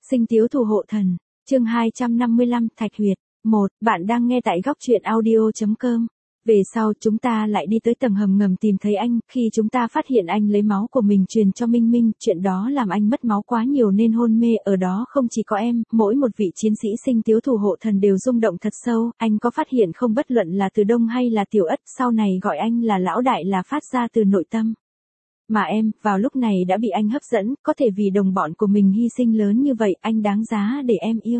Sinh Tiếu Thủ Hộ Thần, chương 255, Thạch Huyệt. 1. Bạn đang nghe tại góc truyện audio.com. Về sau chúng ta lại đi tới tầng hầm ngầm tìm thấy anh, khi chúng ta phát hiện anh lấy máu của mình truyền cho Minh Minh, chuyện đó làm anh mất máu quá nhiều nên hôn mê, ở đó không chỉ có em, mỗi một vị chiến sĩ Sinh Tiếu Thủ Hộ Thần đều rung động thật sâu, anh có phát hiện không, bất luận là Từ Đông hay là Tiểu Ất, sau này gọi anh là lão đại là phát ra từ nội tâm. Mà em, vào lúc này đã bị anh hấp dẫn, có thể vì đồng bọn của mình hy sinh lớn như vậy, anh đáng giá để em yêu.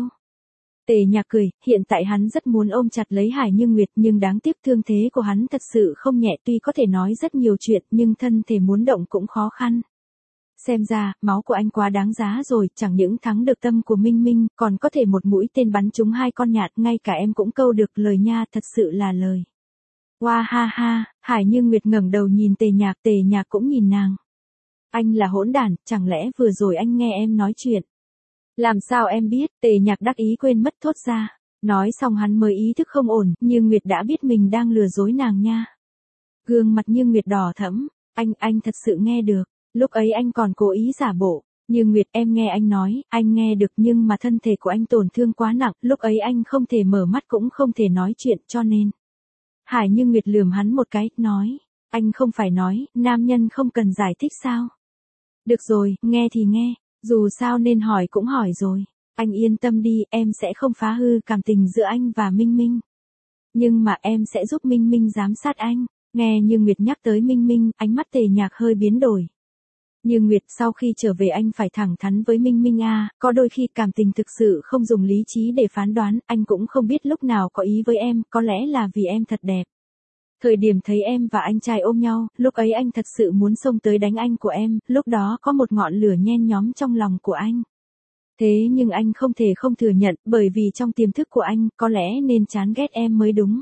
Tề Nhạc cười, hiện tại hắn rất muốn ôm chặt lấy Hải Như Nguyệt, nhưng đáng tiếc thương thế của hắn thật sự không nhẹ, tuy có thể nói rất nhiều chuyện nhưng thân thể muốn động cũng khó khăn. Xem ra, máu của anh quá đáng giá rồi, chẳng những thắng được tâm của Minh Minh, còn có thể một mũi tên bắn trúng hai con nhạn, ngay cả em cũng câu được lời nha, thật sự là lời. Wow ha ha, Hải Như Nguyệt ngẩng đầu nhìn Tề Nhạc cũng nhìn nàng. Anh là hỗn đản, chẳng lẽ vừa rồi anh nghe em nói chuyện? Làm sao em biết? Tề Nhạc đắc ý quên mất thốt ra. Nói xong hắn mới ý thức không ổn, Như Nguyệt đã biết mình đang lừa dối nàng nha. Gương mặt Như Nguyệt đỏ thẫm, anh thật sự nghe được, lúc ấy anh còn cố ý giả bộ. Như Nguyệt, em nghe anh nói, anh nghe được nhưng mà thân thể của anh tổn thương quá nặng, lúc ấy anh không thể mở mắt cũng không thể nói chuyện cho nên. Hải Như Nguyệt lườm hắn một cái, nói, anh không phải nói, nam nhân không cần giải thích sao? Được rồi, nghe thì nghe, dù sao nên hỏi cũng hỏi rồi, anh yên tâm đi, em sẽ không phá hư cảm tình giữa anh và Minh Minh. Nhưng mà em sẽ giúp Minh Minh giám sát anh. Nghe Như Nguyệt nhắc tới Minh Minh, ánh mắt Tề Nhạc hơi biến đổi. Như Nguyệt, sau khi trở về anh phải thẳng thắn với Minh Minh à, có đôi khi cảm tình thực sự không dùng lý trí để phán đoán, anh cũng không biết lúc nào có ý với em, có lẽ là vì em thật đẹp. Thời điểm thấy em và anh trai ôm nhau, lúc ấy anh thật sự muốn xông tới đánh anh của em, lúc đó có một ngọn lửa nhen nhóm trong lòng của anh. Thế nhưng anh không thể không thừa nhận, bởi vì trong tiềm thức của anh, có lẽ nên chán ghét em mới đúng.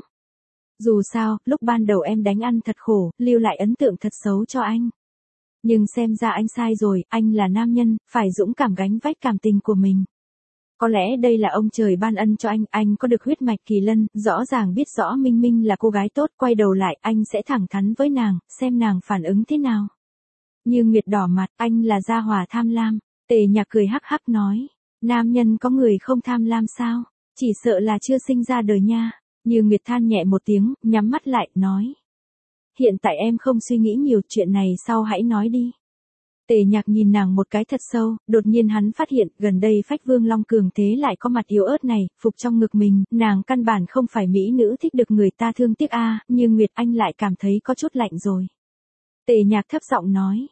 Dù sao, lúc ban đầu em đánh ăn thật khổ, lưu lại ấn tượng thật xấu cho anh. Nhưng xem ra anh sai rồi, anh là nam nhân, phải dũng cảm gánh vác cảm tình của mình. Có lẽ đây là ông trời ban ân cho anh có được huyết mạch kỳ lân, rõ ràng biết rõ Minh Minh là cô gái tốt, quay đầu lại, anh sẽ thẳng thắn với nàng, xem nàng phản ứng thế nào. Như Nguyệt đỏ mặt, anh là gia hỏa tham lam. Tề Nhạc cười hắc hắc nói, nam nhân có người không tham lam sao, chỉ sợ là chưa sinh ra đời nha. Như Nguyệt than nhẹ một tiếng, nhắm mắt lại, nói. Hiện tại em không suy nghĩ nhiều, chuyện này sau hãy nói đi. Tề Nhạc nhìn nàng một cái thật sâu, đột nhiên hắn phát hiện, gần đây Phách Vương Long Cường Thế lại có mặt yếu ớt này, phục trong ngực mình, nàng căn bản không phải mỹ nữ thích được người ta thương tiếc a, Như Nguyệt, anh lại cảm thấy có chút lạnh rồi. Tề Nhạc thấp giọng nói,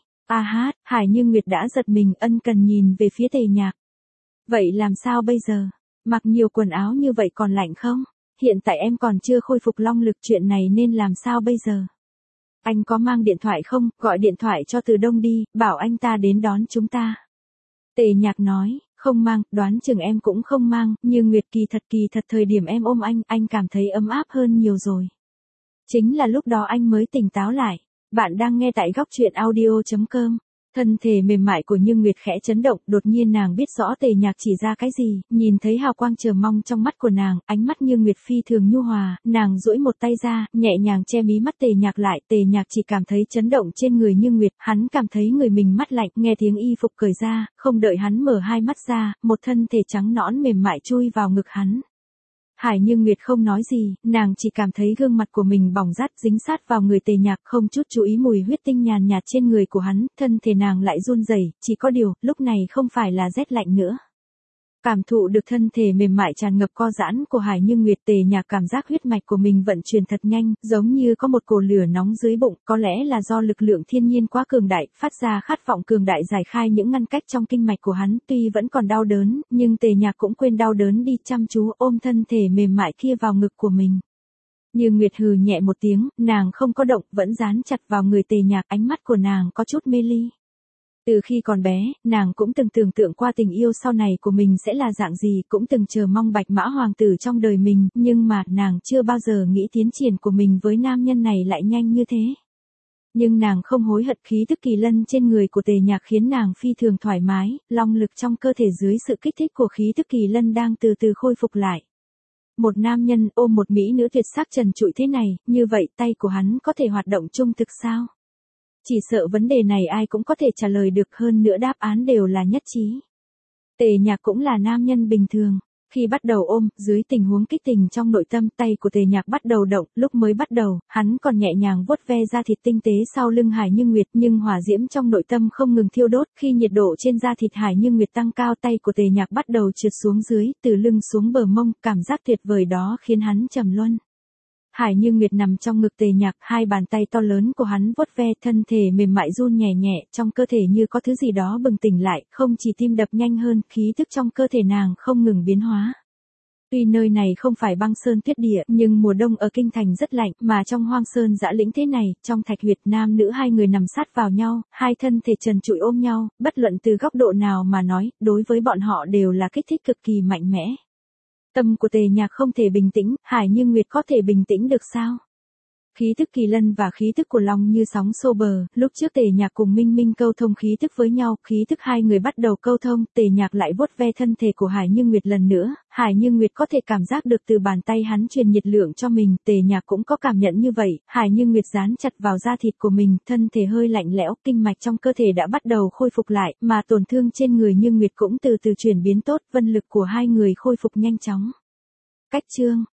Hải Như Nguyệt đã giật mình, ân cần nhìn về phía Tề Nhạc. Vậy làm sao bây giờ? Mặc nhiều quần áo như vậy còn lạnh không? Hiện tại em còn chưa khôi phục long lực, chuyện này nên làm sao bây giờ? Anh có mang điện thoại không? Gọi điện thoại cho Từ Đông đi, bảo anh ta đến đón chúng ta. Tề Nhạc nói, không mang, đoán chừng em cũng không mang, Như Nguyệt, kỳ thật thời điểm em ôm anh cảm thấy ấm áp hơn nhiều rồi. Chính là lúc đó anh mới tỉnh táo lại. Bạn đang nghe tại góc truyện audio.com. Thân thể mềm mại của Như Nguyệt khẽ chấn động, đột nhiên nàng biết rõ Tề Nhạc chỉ ra cái gì, nhìn thấy hào quang chờ mong trong mắt của nàng, ánh mắt Như Nguyệt phi thường nhu hòa, nàng duỗi một tay ra, nhẹ nhàng che mí mắt Tề Nhạc lại, Tề Nhạc chỉ cảm thấy chấn động trên người Như Nguyệt, hắn cảm thấy người mình mát lạnh, nghe tiếng y phục cởi ra, không đợi hắn mở hai mắt ra, một thân thể trắng nõn mềm mại chui vào ngực hắn. Hải Như Nguyệt không nói gì, nàng chỉ cảm thấy gương mặt của mình bỏng rát dính sát vào người Tề Nhạc, không chút chú ý mùi huyết tinh nhàn nhạt trên người của hắn, thân thể nàng lại run rẩy, chỉ có điều, lúc này không phải là rét lạnh nữa. Cảm thụ được thân thể mềm mại tràn ngập co giãn của Hải Như Nguyệt, Tề Nhạc cảm giác huyết mạch của mình vận chuyển thật nhanh, giống như có một cỗ lửa nóng dưới bụng, có lẽ là do lực lượng thiên nhiên quá cường đại, phát ra khát vọng cường đại giải khai những ngăn cách trong kinh mạch của hắn, tuy vẫn còn đau đớn, nhưng Tề Nhạc cũng quên đau đớn đi, chăm chú ôm thân thể mềm mại kia vào ngực của mình. Như Nguyệt hừ nhẹ một tiếng, nàng không có động, vẫn dán chặt vào người Tề Nhạc, ánh mắt của nàng có chút mê ly. Từ khi còn bé, nàng cũng từng tưởng tượng qua tình yêu sau này của mình sẽ là dạng gì, cũng từng chờ mong bạch mã hoàng tử trong đời mình, nhưng mà nàng chưa bao giờ nghĩ tiến triển của mình với nam nhân này lại nhanh như thế. Nhưng nàng không hối hận, khí tức kỳ lân trên người của Tề Nhạc khiến nàng phi thường thoải mái, long lực trong cơ thể dưới sự kích thích của khí tức kỳ lân đang từ từ khôi phục lại. Một nam nhân ôm một mỹ nữ tuyệt sắc trần trụi thế này, như vậy tay của hắn có thể hoạt động trung thực sao? Chỉ sợ vấn đề này ai cũng có thể trả lời được, hơn nữa đáp án đều là nhất trí. Tề Nhạc cũng là nam nhân bình thường. Khi bắt đầu ôm, dưới tình huống kích tình trong nội tâm, tay của Tề Nhạc bắt đầu động, lúc mới bắt đầu, hắn còn nhẹ nhàng vuốt ve da thịt tinh tế sau lưng Hải Như Nguyệt, nhưng hỏa diễm trong nội tâm không ngừng thiêu đốt, khi nhiệt độ trên da thịt Hải Như Nguyệt tăng cao, tay của Tề Nhạc bắt đầu trượt xuống dưới, từ lưng xuống bờ mông, cảm giác tuyệt vời đó khiến hắn trầm luân. Hải Như Nguyệt nằm trong ngực Tề Nhạc, hai bàn tay to lớn của hắn vuốt ve, thân thể mềm mại run nhẹ nhẹ, trong cơ thể như có thứ gì đó bừng tỉnh lại, không chỉ tim đập nhanh hơn, khí tức trong cơ thể nàng không ngừng biến hóa. Tuy nơi này không phải băng sơn tuyết địa, nhưng mùa đông ở kinh thành rất lạnh, mà trong hoang sơn dã lĩnh thế này, trong thạch huyệt nam nữ hai người nằm sát vào nhau, hai thân thể trần trụi ôm nhau, bất luận từ góc độ nào mà nói, đối với bọn họ đều là kích thích cực kỳ mạnh mẽ. Tâm của Tề Nhạc không thể bình tĩnh, Hải Như Nguyệt có thể bình tĩnh được sao? Khí tức Kỳ Lân và khí tức của Long như sóng xô bờ, lúc trước Tề Nhạc cùng Minh Minh câu thông khí tức với nhau, khí tức hai người bắt đầu câu thông, Tề Nhạc lại vuốt ve thân thể của Hải Như Nguyệt lần nữa, Hải Như Nguyệt có thể cảm giác được từ bàn tay hắn truyền nhiệt lượng cho mình, Tề Nhạc cũng có cảm nhận như vậy, Hải Như Nguyệt dán chặt vào da thịt của mình, thân thể hơi lạnh lẽo, kinh mạch trong cơ thể đã bắt đầu khôi phục lại, mà tổn thương trên người Như Nguyệt cũng từ từ chuyển biến tốt, vân lực của hai người khôi phục nhanh chóng. Cách chương